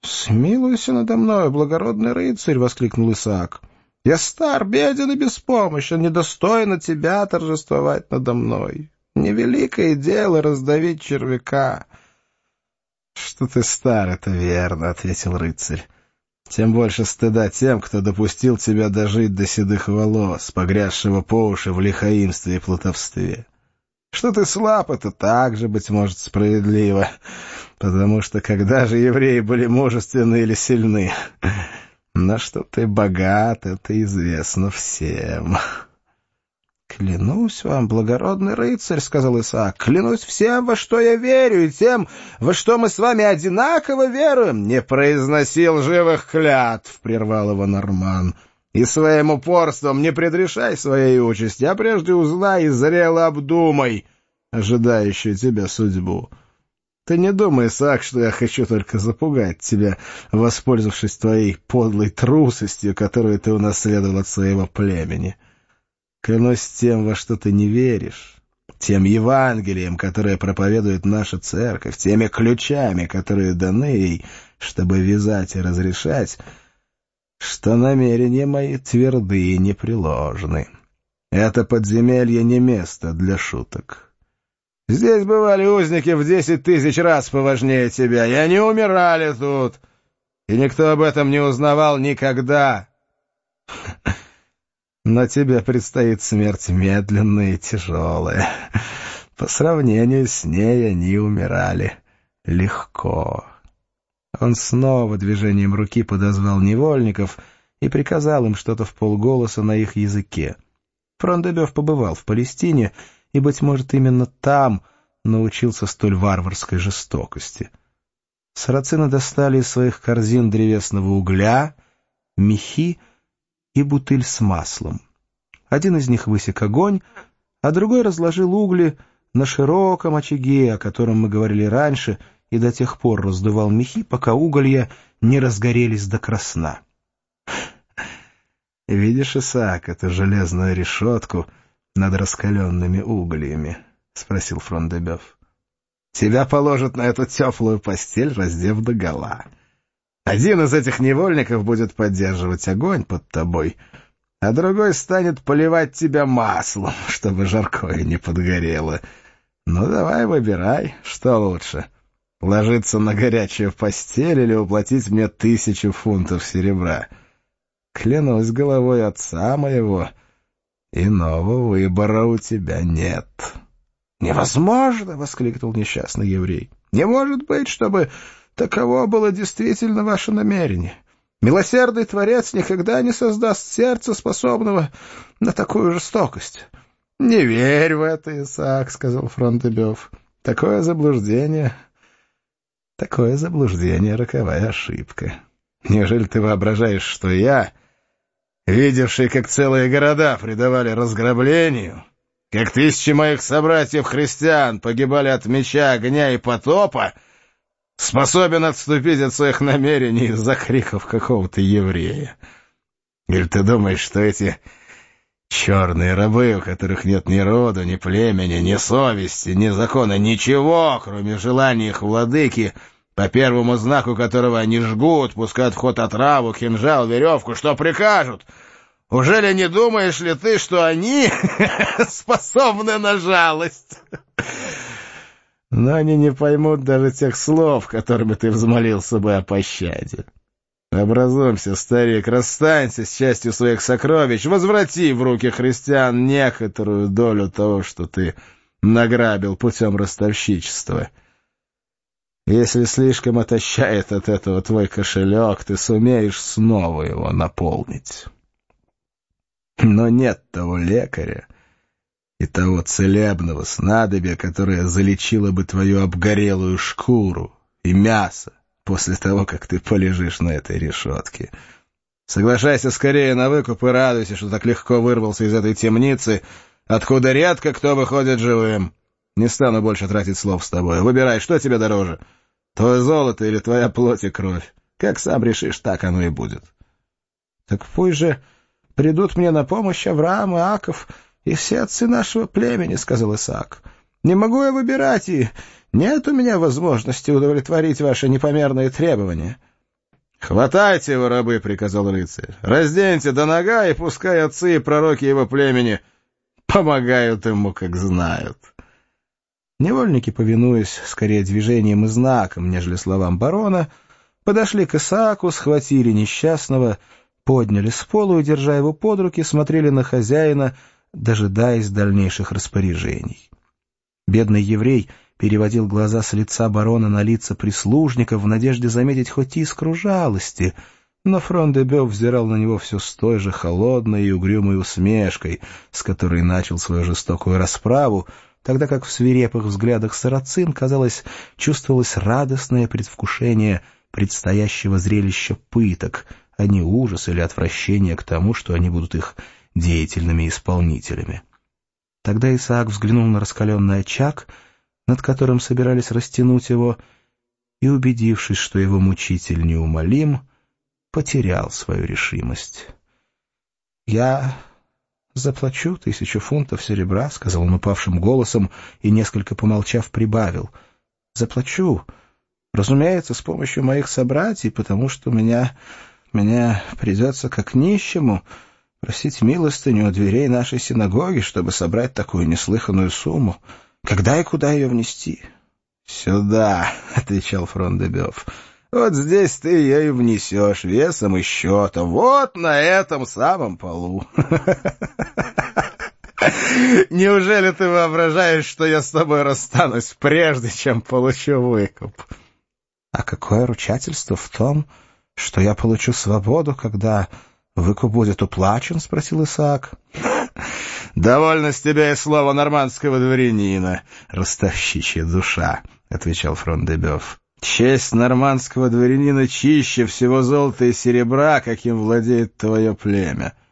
«Смилуйся надо мной, благородный рыцарь!» — воскликнул Исаак. «Я стар, беден и беспомощен, недостойно тебя торжествовать надо мной. Невеликое дело раздавить червяка». «Что ты стар, это верно», — ответил рыцарь. «Тем больше стыда тем, кто допустил тебя дожить до седых волос, погрязшего по уши в лихаимстве и плутовстве. Что ты слаб, это также, быть может, справедливо, потому что когда же евреи были мужественны или сильны? Но что ты богат, это известно всем». «Клянусь вам, благородный рыцарь, — сказал Исаак, — клянусь всем, во что я верю, и тем, во что мы с вами одинаково веруем». «Не произноси лживых клятв, — прервал его Норман, — и своим упорством не предрешай своей участи, а прежде узнай и зрело обдумай ожидающую тебя судьбу. Ты не думай, Исаак, что я хочу только запугать тебя, воспользовавшись твоей подлой трусостью, которую ты унаследовал от своего племени. Клянусь тем, во что ты не веришь, тем Евангелием, которое проповедует наша церковь, теми ключами, которые даны ей, чтобы вязать и разрешать, что намерения мои тверды и непреложны. Это подземелье не место для шуток. Здесь бывали узники в 10 000 раз поважнее тебя, и они умирали тут, и никто об этом не узнавал никогда. Но тебе предстоит смерть медленная и тяжелая. По сравнению с ней они умирали легко». Он снова движением руки подозвал невольников и приказал им что-то вполголоса на их языке. Фрон-де-Бёв побывал в Палестине и, быть может, именно там научился столь варварской жестокости. Сарацины достали из своих корзин древесного угля, мехи и бутыль с маслом. Один из них высек огонь, а другой разложил угли на широком очаге, о котором мы говорили раньше, и до тех пор раздувал мехи, пока уголья не разгорелись до красна. «Видишь, Исаак, эту железную решетку над раскаленными угольями?» — спросил Фрон-де-Бёв. «Тебя положат на эту теплую постель, раздев догола. Один из этих невольников будет поддерживать огонь под тобой, а другой станет поливать тебя маслом, чтобы жаркое не подгорело. Ну, давай выбирай, что лучше, ложиться на горячую постель или уплатить мне 1000 фунтов серебра. Клянусь головой отца моего, иного выбора у тебя нет». «Невозможно!» — воскликнул несчастный еврей. «Не может быть, чтобы таково было действительно ваше намерение. Милосердный Творец никогда не создаст сердца, способного на такую жестокость». «Не верь в это, Исаак», — сказал Фрон-де-Бёв. Такое заблуждение — роковая ошибка. Неужели ты воображаешь, что я, видевший, как целые города предавали разграблению, как 1000 моих собратьев-христиан погибали от меча, огня и потопа, способен отступить от своих намерений из-за криков какого-то еврея? Или ты думаешь, что эти черные рабы, у которых нет ни рода, ни племени, ни совести, ни закона, ничего, кроме желания их владыки, по первому знаку которого они жгут, пускают в ход отраву, кинжал, веревку, что прикажут? Ужели не думаешь ли ты, что они способны на жалость? Но они не поймут даже тех слов, которыми ты взмолился бы о пощаде. Образумься, старик, расстанься с частью своих сокровищ, возврати в руки христиан некоторую долю того, что ты награбил путем ростовщичества. Если слишком отощает от этого твой кошелек, ты сумеешь снова его наполнить. Но нет того лекаря и того целебного снадобья, которое залечило бы твою обгорелую шкуру и мясо после того, как ты полежишь на этой решетке. Соглашайся скорее на выкуп и радуйся, что так легко вырвался из этой темницы, откуда редко кто выходит живым. Не стану больше тратить слов с тобой. Выбирай, что тебе дороже, твое золото или твоя плоть и кровь. Как сам решишь, так оно и будет». «Так пусть же придут мне на помощь Авраам, Иаков и все отцы нашего племени», — сказал Исаак. «Не могу я выбирать, и нет у меня возможности удовлетворить ваши непомерные требования. «Хватайте его, рабы!» — приказал рыцарь. «Разденьте до нога, и пускай отцы и пророки его племени помогают ему, как знают». Невольники, повинуясь скорее движениям и знакам, нежели словам барона, подошли к Исааку, схватили несчастного, подняли с пола и, держа его под руки, смотрели на хозяина, дожидаясь дальнейших распоряжений. Бедный еврей переводил глаза с лица барона на лица прислужников в надежде заметить хоть искру жалости, но Фрон-де-Бёв взирал на него все с той же холодной и угрюмой усмешкой, с которой начал свою жестокую расправу, тогда как в свирепых взглядах сарацин, казалось, чувствовалось радостное предвкушение предстоящего зрелища пыток, а не ужас или отвращение к тому, что они будут их деятельными исполнителями. Тогда Исаак взглянул на раскаленный очаг, над которым собирались растянуть его, и, убедившись, что его мучитель неумолим, потерял свою решимость. «Я заплачу 1000 фунтов серебра», — сказал он упавшим голосом и, несколько помолчав, прибавил. «Заплачу, разумеется, с помощью моих собратьев, потому что мне придется, как нищему, просить милостыню у дверей нашей синагоги, чтобы собрать такую неслыханную сумму. Когда и куда ее внести?» «Сюда», — отвечал Фрон-де-Бёв. «Вот здесь ты ее и внесешь весом и счетом, вот на этом самом полу». «Неужели ты воображаешь, что я с тобой расстанусь, прежде чем получу выкуп?» «А какое ручательство в том, что я получу свободу, когда выкуп будет уплачен?» — спросил Исаак. «Довольно с тебя и слова нормандского дворянина, ростовщичья душа», — отвечал Фрон-де-Бёв. «Честь нормандского дворянина чище всего золота и серебра, каким владеет твое племя.